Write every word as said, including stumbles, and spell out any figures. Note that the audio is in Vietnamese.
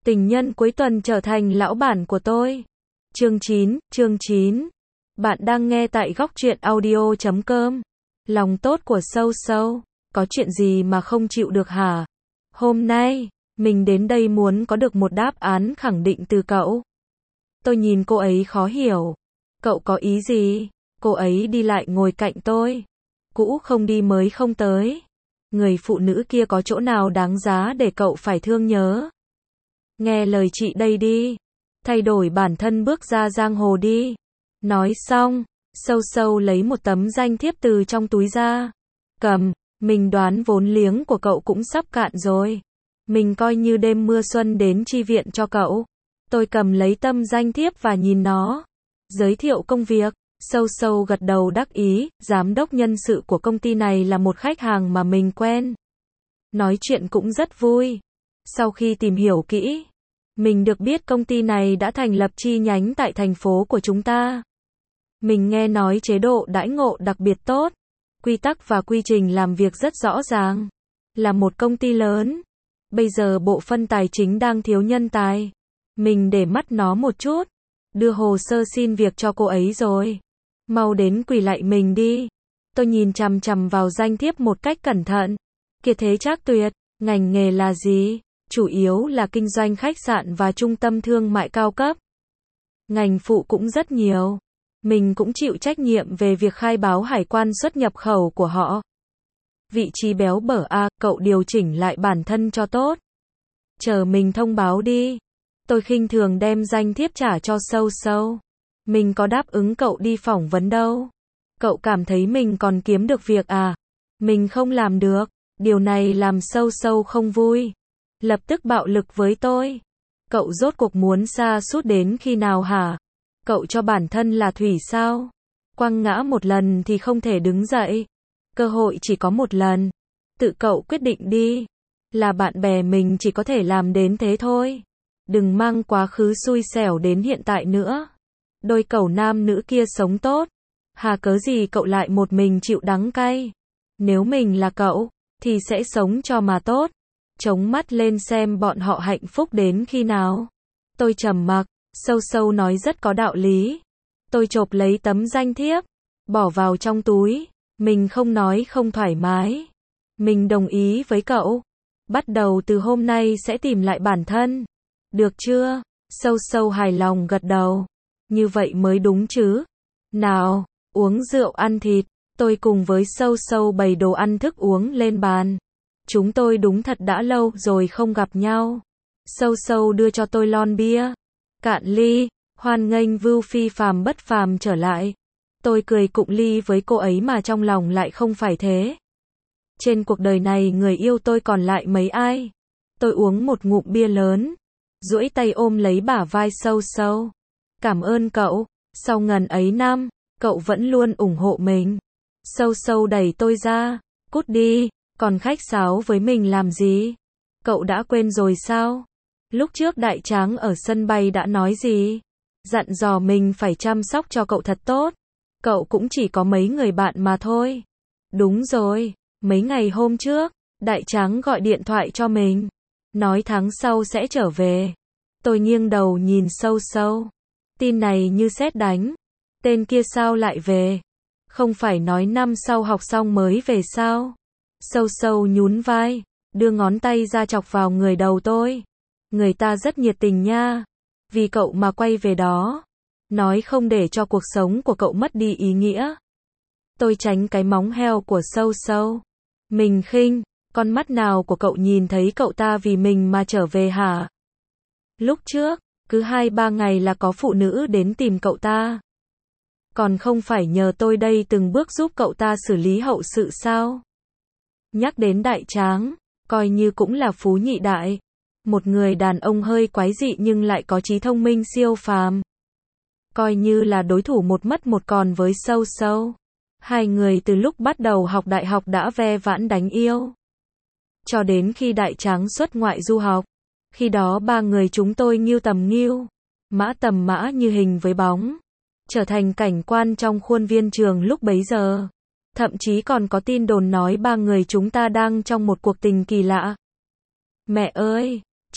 Tình nhân cuối tuần trở thành lão bản của tôi. Chương chín, chương chín. Bạn đang nghe tại góc truyện audio chấm com. Lòng tốt của Sâu Sâu. Có chuyện gì mà không chịu được hả? Hôm nay, mình đến đây muốn có được một đáp án khẳng định từ cậu. Tôi nhìn cô ấy khó hiểu. Cậu có ý gì? Cô ấy đi lại ngồi cạnh tôi. Cũ không đi mới không tới. Người phụ nữ kia có chỗ nào đáng giá để cậu phải thương nhớ? Nghe lời chị đây đi. Thay đổi bản thân bước ra giang hồ đi. Nói xong, Sâu Sâu lấy một tấm danh thiếp từ trong túi ra. Cầm, mình đoán vốn liếng của cậu cũng sắp cạn rồi. Mình coi như đêm mưa xuân đến chi viện cho cậu. Tôi cầm lấy tấm danh thiếp và nhìn nó. Giới thiệu công việc. Sâu Sâu gật đầu đắc ý, giám đốc nhân sự của công ty này là một khách hàng mà mình quen. Nói chuyện cũng rất vui. Sau khi tìm hiểu kỹ, mình được biết công ty này đã thành lập chi nhánh tại thành phố của chúng ta. Mình nghe nói chế độ đãi ngộ đặc biệt tốt, quy tắc và quy trình làm việc rất rõ ràng. Là một công ty lớn, bây giờ bộ phận tài chính đang thiếu nhân tài. Mình để mắt nó một chút, đưa hồ sơ xin việc cho cô ấy rồi. Mau đến quỳ lạy mình đi. Tôi nhìn chằm chằm vào danh thiếp một cách cẩn thận. Kiệt Thế Trác Tuyệt, ngành nghề là gì? Chủ yếu là kinh doanh khách sạn và trung tâm thương mại cao cấp. Ngành phụ cũng rất nhiều. Mình cũng chịu trách nhiệm về việc khai báo hải quan xuất nhập khẩu của họ. Vị trí béo bở à, cậu điều chỉnh lại bản thân cho tốt. Chờ mình thông báo đi. Tôi khinh thường đem danh thiếp trả cho Sâu Sâu. Mình có đáp ứng cậu đi phỏng vấn đâu. Cậu cảm thấy mình còn kiếm được việc à? Mình không làm được. Điều này làm Sâu Sâu không vui. Lập tức bạo lực với tôi. Cậu rốt cuộc muốn sa sút đến khi nào hả? Cậu cho bản thân là thủy sao? Quăng ngã một lần thì không thể đứng dậy. Cơ hội chỉ có một lần. Tự cậu quyết định đi. Là bạn bè mình chỉ có thể làm đến thế thôi. Đừng mang quá khứ xui xẻo đến hiện tại nữa. Đôi cẩu nam nữ kia sống tốt. Hà cớ gì cậu lại một mình chịu đắng cay? Nếu mình là cậu, thì sẽ sống cho mà tốt. Chống mắt lên xem bọn họ hạnh phúc đến khi nào. Tôi trầm mặc. Sâu Sâu nói rất có đạo lý. Tôi chộp lấy tấm danh thiếp, bỏ vào trong túi. Mình không nói không thoải mái. Mình đồng ý với cậu. Bắt đầu từ hôm nay sẽ tìm lại bản thân. Được chưa? Sâu Sâu hài lòng gật đầu. Như vậy mới đúng chứ. Nào, uống rượu ăn thịt. Tôi cùng với Sâu Sâu bày đồ ăn thức uống lên bàn. Chúng tôi đúng thật đã lâu rồi không gặp nhau. Sâu Sâu đưa cho tôi lon bia. Cạn ly, hoan nghênh Vưu Phi phàm bất phàm trở lại. Tôi cười cụng ly với cô ấy mà trong lòng lại không phải thế. Trên cuộc đời này người yêu tôi còn lại mấy ai? Tôi uống một ngụm bia lớn, duỗi tay ôm lấy bả vai Sâu Sâu. Cảm ơn cậu, sau ngần ấy năm, cậu vẫn luôn ủng hộ mình. Sâu Sâu đẩy tôi ra, cút đi, còn khách sáo với mình làm gì? Cậu đã quên rồi sao? Lúc trước Đại Tráng ở sân bay đã nói gì? Dặn dò mình phải chăm sóc cho cậu thật tốt. Cậu cũng chỉ có mấy người bạn mà thôi. Đúng rồi, mấy ngày hôm trước, Đại Tráng gọi điện thoại cho mình. Nói tháng sau sẽ trở về. Tôi nghiêng đầu nhìn Sâu Sâu. Tin này như sét đánh. Tên kia sao lại về? Không phải nói năm sau học xong mới về sao? Sâu Sâu nhún vai, đưa ngón tay ra chọc vào người đầu tôi. Người ta rất nhiệt tình nha. Vì cậu mà quay về đó. Nói không để cho cuộc sống của cậu mất đi ý nghĩa. Tôi tránh cái móng heo của Sâu Sâu. Mình khinh, con mắt nào của cậu nhìn thấy cậu ta vì mình mà trở về hả? Lúc trước, cứ hai ba ngày là có phụ nữ đến tìm cậu ta. Còn không phải nhờ tôi đây từng bước giúp cậu ta xử lý hậu sự sao? Nhắc đến Đại Tráng, coi như cũng là phú nhị đại. Một người đàn ông hơi quái dị nhưng lại có trí thông minh siêu phàm. Coi như là đối thủ một mất một còn với Sâu Sâu. Hai người từ lúc bắt đầu học đại học đã ve vãn đánh yêu. Cho đến khi Đại Tráng xuất ngoại du học. Khi đó ba người chúng tôi nghiêu tầm nghiêu, mã tầm mã như hình với bóng. Trở thành cảnh quan trong khuôn viên trường lúc bấy giờ. Thậm chí còn có tin đồn nói ba người chúng ta đang trong một cuộc tình kỳ lạ. Mẹ ơi!